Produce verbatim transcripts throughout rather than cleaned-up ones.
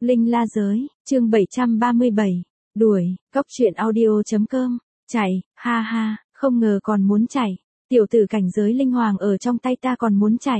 Linh La Giới, chương bảy trăm ba mươi bảy, đuổi, cóc truyện audio.com, chạy, ha ha, không ngờ còn muốn chạy, tiểu tử cảnh giới linh hoàng ở trong tay ta còn muốn chạy.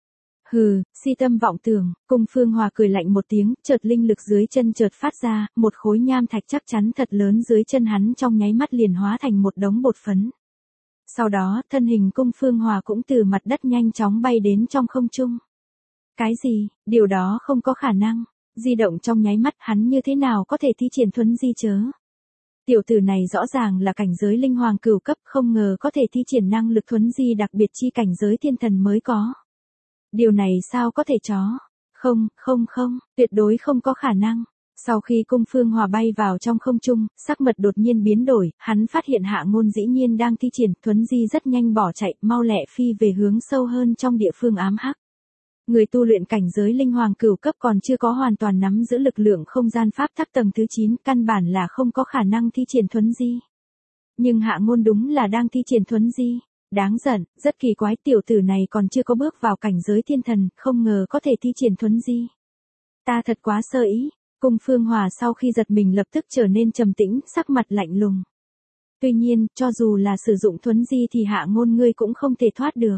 Hừ, si tâm vọng tưởng, Cung Phương Hòa cười lạnh một tiếng, chợt linh lực dưới chân chợt phát ra, một khối nham thạch chắc chắn thật lớn dưới chân hắn trong nháy mắt liền hóa thành một đống bột phấn. Sau đó, thân hình Cung Phương Hòa cũng từ mặt đất nhanh chóng bay đến trong không trung. Cái gì, điều đó không có khả năng, di động trong nháy mắt hắn như thế nào có thể thi triển thuấn di chớ. Tiểu tử này rõ ràng là cảnh giới linh hoàng cửu cấp, không ngờ có thể thi triển năng lực thuấn di đặc biệt chi cảnh giới thiên thần mới có. Điều này sao có thể chó? Không, không không, tuyệt đối không có khả năng. Sau khi Cung Phương Hòa bay vào trong không trung, sắc mặt đột nhiên biến đổi, hắn phát hiện Hạ Ngôn dĩ nhiên đang thi triển thuấn di rất nhanh bỏ chạy, mau lẹ phi về hướng sâu hơn trong địa phương ám hắc. Người tu luyện cảnh giới linh hoàng cửu cấp còn chưa có hoàn toàn nắm giữ lực lượng không gian pháp tắc tầng thứ chín, căn bản là không có khả năng thi triển thuấn di. Nhưng Hạ Ngôn đúng là đang thi triển thuấn di. Đáng giận, rất kỳ quái, tiểu tử này còn chưa có bước vào cảnh giới thiên thần, không ngờ có thể thi triển thuấn di. Ta thật quá sơ ý. Cung Phương Hòa sau khi giật mình lập tức trở nên trầm tĩnh, sắc mặt lạnh lùng. Tuy nhiên, cho dù là sử dụng thuấn di thì Hạ Ngôn ngươi cũng không thể thoát được.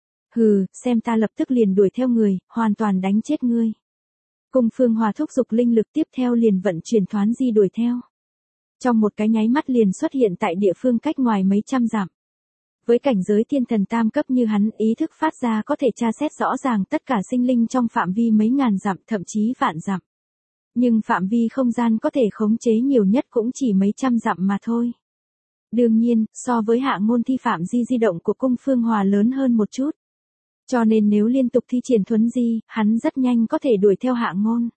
Hừ, xem ta lập tức liền đuổi theo người, hoàn toàn đánh chết ngươi. Cung Phương Hòa thúc giục linh lực tiếp theo liền vận chuyển thuấn di đuổi theo. Trong một cái nháy mắt liền xuất hiện tại địa phương cách ngoài mấy trăm dặm. Với cảnh giới thiên thần tam cấp như hắn, ý thức phát ra có thể tra xét rõ ràng tất cả sinh linh trong phạm vi mấy ngàn dặm, thậm chí vạn dặm. Nhưng phạm vi không gian có thể khống chế nhiều nhất cũng chỉ mấy trăm dặm mà thôi. Đương nhiên, so với Hạ Ngôn thi phạm di di động của Cung Phương Hòa lớn hơn một chút. Cho nên nếu liên tục thi triển thuấn di, hắn rất nhanh có thể đuổi theo Hạ Ngôn.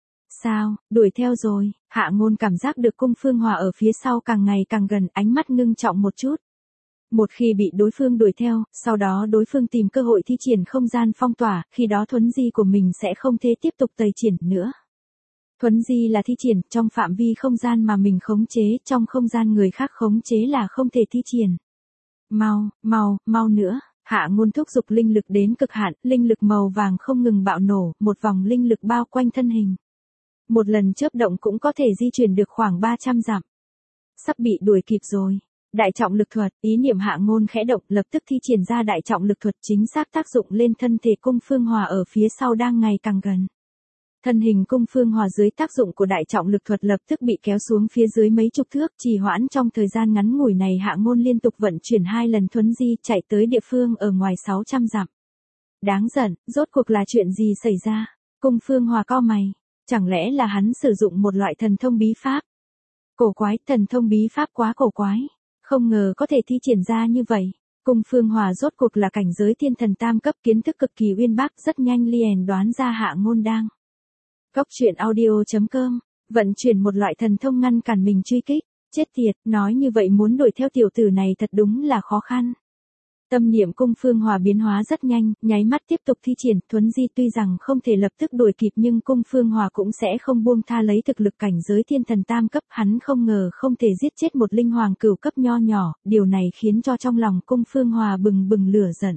Sao, đuổi theo rồi, Hạ Ngôn cảm giác được Cung Phương Hòa ở phía sau càng ngày càng gần, ánh mắt ngưng trọng một chút. Một khi bị đối phương đuổi theo, sau đó đối phương tìm cơ hội thi triển không gian phong tỏa, khi đó thuấn di của mình sẽ không thể tiếp tục tẩy triển nữa. Thuấn di là thi triển trong phạm vi không gian mà mình khống chế, trong không gian người khác khống chế là không thể thi triển. Mau, mau, mau nữa, Hạ Ngôn thúc giục linh lực đến cực hạn, linh lực màu vàng không ngừng bạo nổ, một vòng linh lực bao quanh thân hình. Một lần chớp động cũng có thể di chuyển được khoảng ba trăm dặm. Sắp bị đuổi kịp rồi. Đại trọng lực thuật, ý niệm Hạ Ngôn khẽ động, lập tức thi triển ra đại trọng lực thuật chính xác tác dụng lên thân thể Cung Phương Hòa ở phía sau đang ngày càng gần. Thân hình Cung Phương Hòa dưới tác dụng của đại trọng lực thuật lập tức bị kéo xuống phía dưới mấy chục thước, trì hoãn trong thời gian ngắn ngủi này Hạ Ngôn liên tục vận chuyển hai lần thuấn di chạy tới địa phương ở ngoài sáu trăm dặm. Đáng giận, rốt cuộc là chuyện gì xảy ra? Cung Phương Hòa cau mày, chẳng lẽ là hắn sử dụng một loại thần thông bí pháp? Cổ quái, thần thông bí pháp quá cổ quái. Không ngờ có thể thi triển ra như vậy. Cung Phương Hòa rốt cuộc là cảnh giới thiên thần tam cấp, kiến thức cực kỳ uyên bác, rất nhanh liền đoán ra Hạ Ngôn đang. Cóc truyện audio.com, vận chuyển một loại thần thông ngăn cản mình truy kích, chết tiệt, nói như vậy muốn đuổi theo tiểu tử này thật đúng là khó khăn. Tâm niệm Cung Phương Hòa biến hóa rất nhanh, nháy mắt tiếp tục thi triển thuấn di, tuy rằng không thể lập tức đuổi kịp nhưng Cung Phương Hòa cũng sẽ không buông tha lấy thực lực cảnh giới thiên thần tam cấp, hắn không ngờ không thể giết chết một linh hoàng cửu cấp nho nhỏ, điều này khiến cho trong lòng Cung Phương Hòa bừng bừng lửa giận.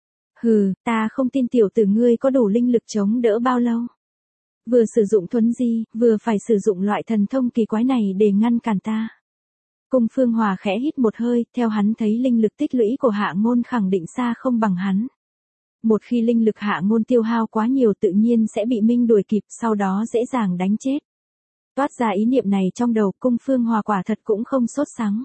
Hừ, ta không tin tiểu tử ngươi có đủ linh lực chống đỡ bao lâu. Vừa sử dụng thuấn di, vừa phải sử dụng loại thần thông kỳ quái này để ngăn cản ta. Cung Phương Hòa khẽ hít một hơi, theo hắn thấy linh lực tích lũy của Hạ Ngôn khẳng định xa không bằng hắn. Một khi linh lực Hạ Ngôn tiêu hao quá nhiều tự nhiên sẽ bị Minh đuổi kịp, sau đó dễ dàng đánh chết. Toát ra ý niệm này trong đầu, Cung Phương Hòa quả thật cũng không sốt sắng.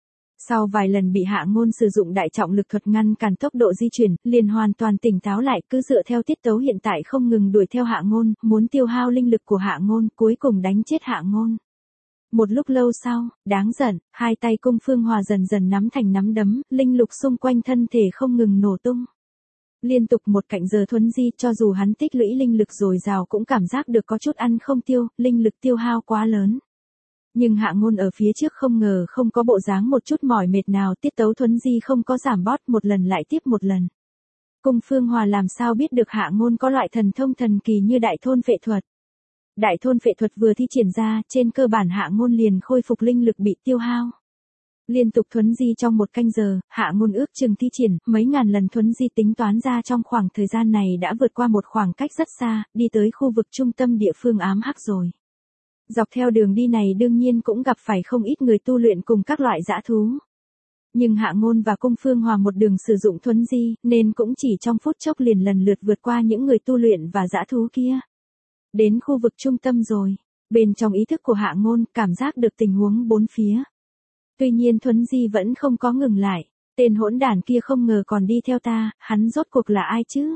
Sau vài lần bị Hạ Ngôn sử dụng đại trọng lực thuật ngăn cản tốc độ di chuyển, liền hoàn toàn tỉnh táo lại, cứ dựa theo tiết tấu hiện tại không ngừng đuổi theo Hạ Ngôn, muốn tiêu hao linh lực của Hạ Ngôn, cuối cùng đánh chết Hạ Ngôn. Một lúc lâu sau, đáng giận, hai tay Cung Phương Hòa dần dần nắm thành nắm đấm, linh lực xung quanh thân thể không ngừng nổ tung. Liên tục một cạnh giờ thuấn di, cho dù hắn tích lũy linh lực dồi dào cũng cảm giác được có chút ăn không tiêu, linh lực tiêu hao quá lớn. Nhưng Hạ Ngôn ở phía trước không ngờ không có bộ dáng một chút mỏi mệt nào, tiết tấu thuấn di không có giảm bót, một lần lại tiếp một lần. Cung Phương Hòa làm sao biết được Hạ Ngôn có loại thần thông thần kỳ như đại thôn vệ thuật. Đại thôn vệ thuật vừa thi triển ra, trên cơ bản Hạ Ngôn liền khôi phục linh lực bị tiêu hao. Liên tục thuấn di trong một canh giờ, Hạ Ngôn ước chừng thi triển, mấy ngàn lần thuấn di tính toán ra trong khoảng thời gian này đã vượt qua một khoảng cách rất xa, đi tới khu vực trung tâm địa phương ám hắc rồi. Dọc theo đường đi này đương nhiên cũng gặp phải không ít người tu luyện cùng các loại dã thú. Nhưng Hạ Ngôn và Cung Phương Hòa một đường sử dụng thuấn di, nên cũng chỉ trong phút chốc liền lần lượt vượt qua những người tu luyện và dã thú kia. Đến khu vực trung tâm rồi, bên trong ý thức của Hạ Ngôn cảm giác được tình huống bốn phía. Tuy nhiên thuấn di vẫn không có ngừng lại, tên hỗn đản kia không ngờ còn đi theo ta, hắn rốt cuộc là ai chứ?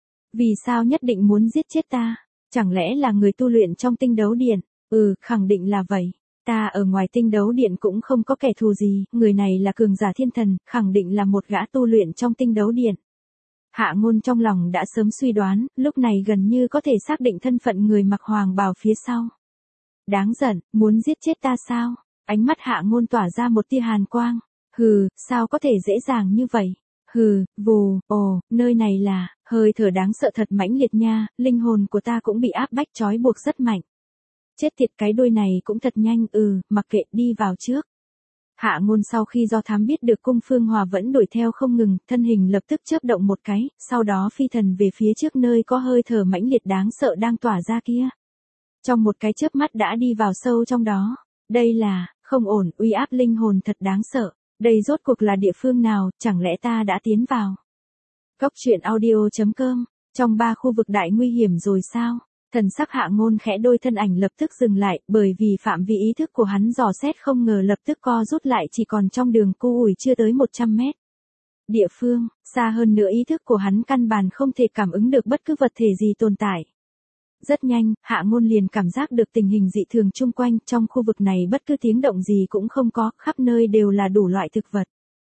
Vì sao nhất định muốn giết chết ta? Chẳng lẽ là người tu luyện trong tinh đấu điện? Ừ, khẳng định là vậy. Ta ở ngoài tinh đấu điện cũng không có kẻ thù gì, người này là cường giả thiên thần, khẳng định là một gã tu luyện trong tinh đấu điện. Hạ Ngôn trong lòng đã sớm suy đoán, lúc này gần như có thể xác định thân phận người mặc hoàng bào phía sau. Đáng giận, muốn giết chết ta sao? Ánh mắt Hạ Ngôn tỏa ra một tia hàn quang. Hừ, sao có thể dễ dàng như vậy? Hừ, vù, ồ, nơi này là, hơi thở đáng sợ thật mãnh liệt nha, linh hồn của ta cũng bị áp bách trói buộc rất mạnh. Chết tiệt, cái đuôi này cũng thật nhanh, ừ, mặc kệ, đi vào trước. Hạ Ngôn sau khi do thám biết được Cung Phương Hòa vẫn đuổi theo không ngừng, thân hình lập tức chớp động một cái, sau đó phi thần về phía trước nơi có hơi thở mãnh liệt đáng sợ đang tỏa ra kia. Trong một cái chớp mắt đã đi vào sâu trong đó. Đây là, không ổn, uy áp linh hồn thật đáng sợ. Đây rốt cuộc là địa phương nào, chẳng lẽ ta đã tiến vào? Cốc truyện audio chấm com, trong ba khu vực đại nguy hiểm rồi sao? Thần sắc Hạ Ngôn khẽ đôi thân ảnh lập tức dừng lại, bởi vì phạm vi ý thức của hắn dò xét không ngờ lập tức co rút lại chỉ còn trong đường cu ủi chưa tới một trăm mét. Địa phương, xa hơn nữa ý thức của hắn căn bản không thể cảm ứng được bất cứ vật thể gì tồn tại. Rất nhanh, Hạ Ngôn liền cảm giác được tình hình dị thường chung quanh, trong khu vực này bất cứ tiếng động gì cũng không có, khắp nơi đều là đủ loại thực vật.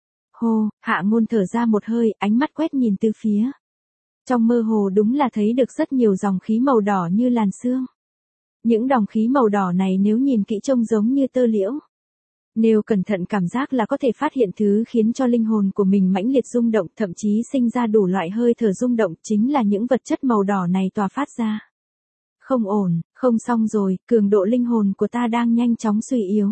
Hô, Hạ Ngôn thở ra một hơi, ánh mắt quét nhìn từ phía. Trong mơ hồ đúng là thấy được rất nhiều dòng khí màu đỏ như làn sương. Những dòng khí màu đỏ này nếu nhìn kỹ trông giống như tơ liễu. Nếu cẩn thận cảm giác là có thể phát hiện thứ khiến cho linh hồn của mình mãnh liệt rung động, thậm chí sinh ra đủ loại hơi thở rung động, chính là những vật chất màu đỏ này tỏa phát ra. Không ổn, không xong rồi, cường độ linh hồn của ta đang nhanh chóng suy yếu.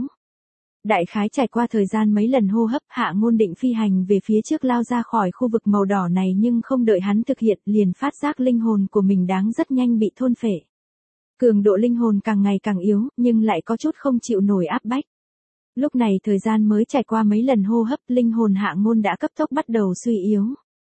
Đại khái trải qua thời gian mấy lần hô hấp, Hạ Ngôn định phi hành về phía trước lao ra khỏi khu vực màu đỏ này, nhưng không đợi hắn thực hiện, liền phát giác linh hồn của mình đáng rất nhanh bị thôn phệ. Cường độ linh hồn càng ngày càng yếu, nhưng lại có chút không chịu nổi áp bách. Lúc này thời gian mới trải qua mấy lần hô hấp, linh hồn Hạ Ngôn đã cấp tốc bắt đầu suy yếu.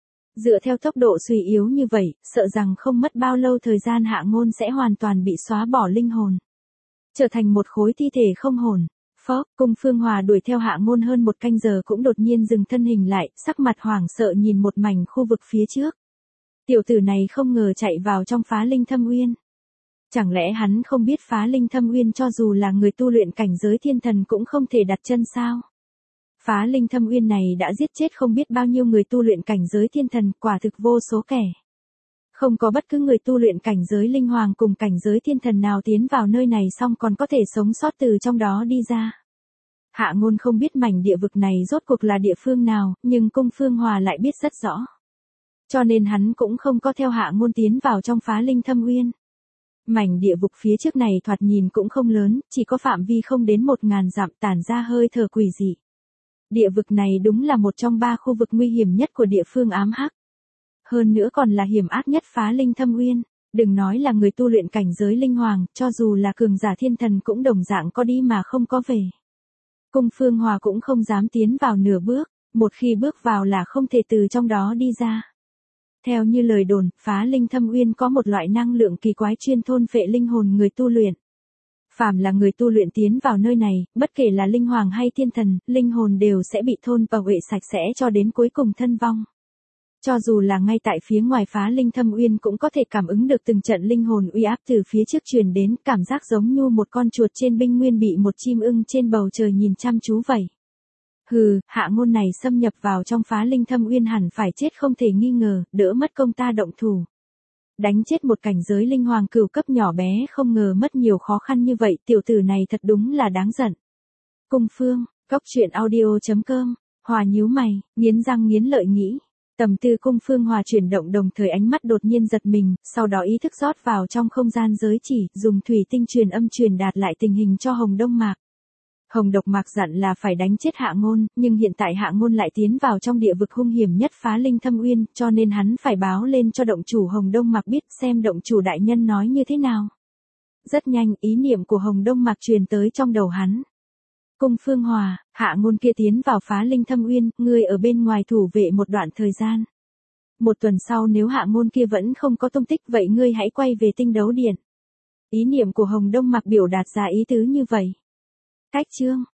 Dựa theo tốc độ suy yếu như vậy, sợ rằng không mất bao lâu thời gian Hạ Ngôn sẽ hoàn toàn bị xóa bỏ linh hồn. Trở thành một khối thi thể không hồn. Phó, Cung Phương Hòa đuổi theo Hạ Ngôn hơn một canh giờ cũng đột nhiên dừng thân hình lại, sắc mặt hoảng sợ nhìn một mảnh khu vực phía trước. Tiểu tử này không ngờ chạy vào trong Phá Linh Thâm Uyên. Chẳng lẽ hắn không biết Phá Linh Thâm Uyên cho dù là người tu luyện cảnh giới thiên thần cũng không thể đặt chân sao? Phá Linh Thâm Uyên này đã giết chết không biết bao nhiêu người tu luyện cảnh giới thiên thần, quả thực vô số kẻ. Không có bất cứ người tu luyện cảnh giới linh hoàng cùng cảnh giới thiên thần nào tiến vào nơi này xong còn có thể sống sót từ trong đó đi ra. Hạ Ngôn không biết mảnh địa vực này rốt cuộc là địa phương nào, nhưng Cung Phương Hòa lại biết rất rõ. Cho nên hắn cũng không có theo Hạ Ngôn tiến vào trong Phá Linh Thâm Uyên. Mảnh địa vực phía trước này thoạt nhìn cũng không lớn, chỉ có phạm vi không đến một ngàn dặm, tản ra hơi thở quỷ dị. Địa vực này đúng là một trong ba khu vực nguy hiểm nhất của địa phương ám hắc. Hơn nữa còn là hiểm ác nhất Phá Linh Thâm Uyên, đừng nói là người tu luyện cảnh giới linh hoàng, cho dù là cường giả thiên thần cũng đồng dạng có đi mà không có về. Cung Phương Hòa cũng không dám tiến vào nửa bước, một khi bước vào là không thể từ trong đó đi ra. Theo như lời đồn, Phá Linh Thâm Uyên có một loại năng lượng kỳ quái chuyên thôn phệ linh hồn người tu luyện. Phàm là người tu luyện tiến vào nơi này, bất kể là linh hoàng hay thiên thần, linh hồn đều sẽ bị thôn và huệ sạch sẽ cho đến cuối cùng thân vong. Cho dù là ngay tại phía ngoài Phá Linh Thâm Uyên cũng có thể cảm ứng được từng trận linh hồn uy áp từ phía trước truyền đến, cảm giác giống như một con chuột trên binh nguyên bị một chim ưng trên bầu trời nhìn chăm chú vậy. Hừ, Hạ Ngôn này xâm nhập vào trong Phá Linh Thâm Uyên hẳn phải chết không thể nghi ngờ, đỡ mất công ta động thủ. Đánh chết một cảnh giới linh hoàng cửu cấp nhỏ bé không ngờ mất nhiều khó khăn như vậy, tiểu tử này thật đúng là đáng giận. Cung Phương, cốc truyện audio chấm com, Hòa nhíu mày, nghiến răng nghiến lợi nghĩ. Tầm tư Cung Phương Hòa chuyển động đồng thời ánh mắt đột nhiên giật mình, sau đó ý thức rót vào trong không gian giới chỉ, dùng thủy tinh truyền âm truyền đạt lại tình hình cho Hồng Đông Mạc. Hồng Độc Mạc dặn là phải đánh chết Hạ Ngôn, nhưng hiện tại Hạ Ngôn lại tiến vào trong địa vực hung hiểm nhất Phá Linh Thâm Uyên, cho nên hắn phải báo lên cho động chủ Hồng Đông Mạc biết xem động chủ đại nhân nói như thế nào. Rất nhanh, ý niệm của Hồng Đông Mạc truyền tới trong đầu hắn. Cung Phương Hòa, Hạ Ngôn kia tiến vào Phá Linh Thâm Uyên, ngươi ở bên ngoài thủ vệ một đoạn thời gian. Một tuần sau nếu Hạ Ngôn kia vẫn không có tung tích vậy ngươi hãy quay về Tinh Đấu Điện. Ý niệm của Hồng Đông Mạc biểu đạt ra ý tứ như vậy. Cách chương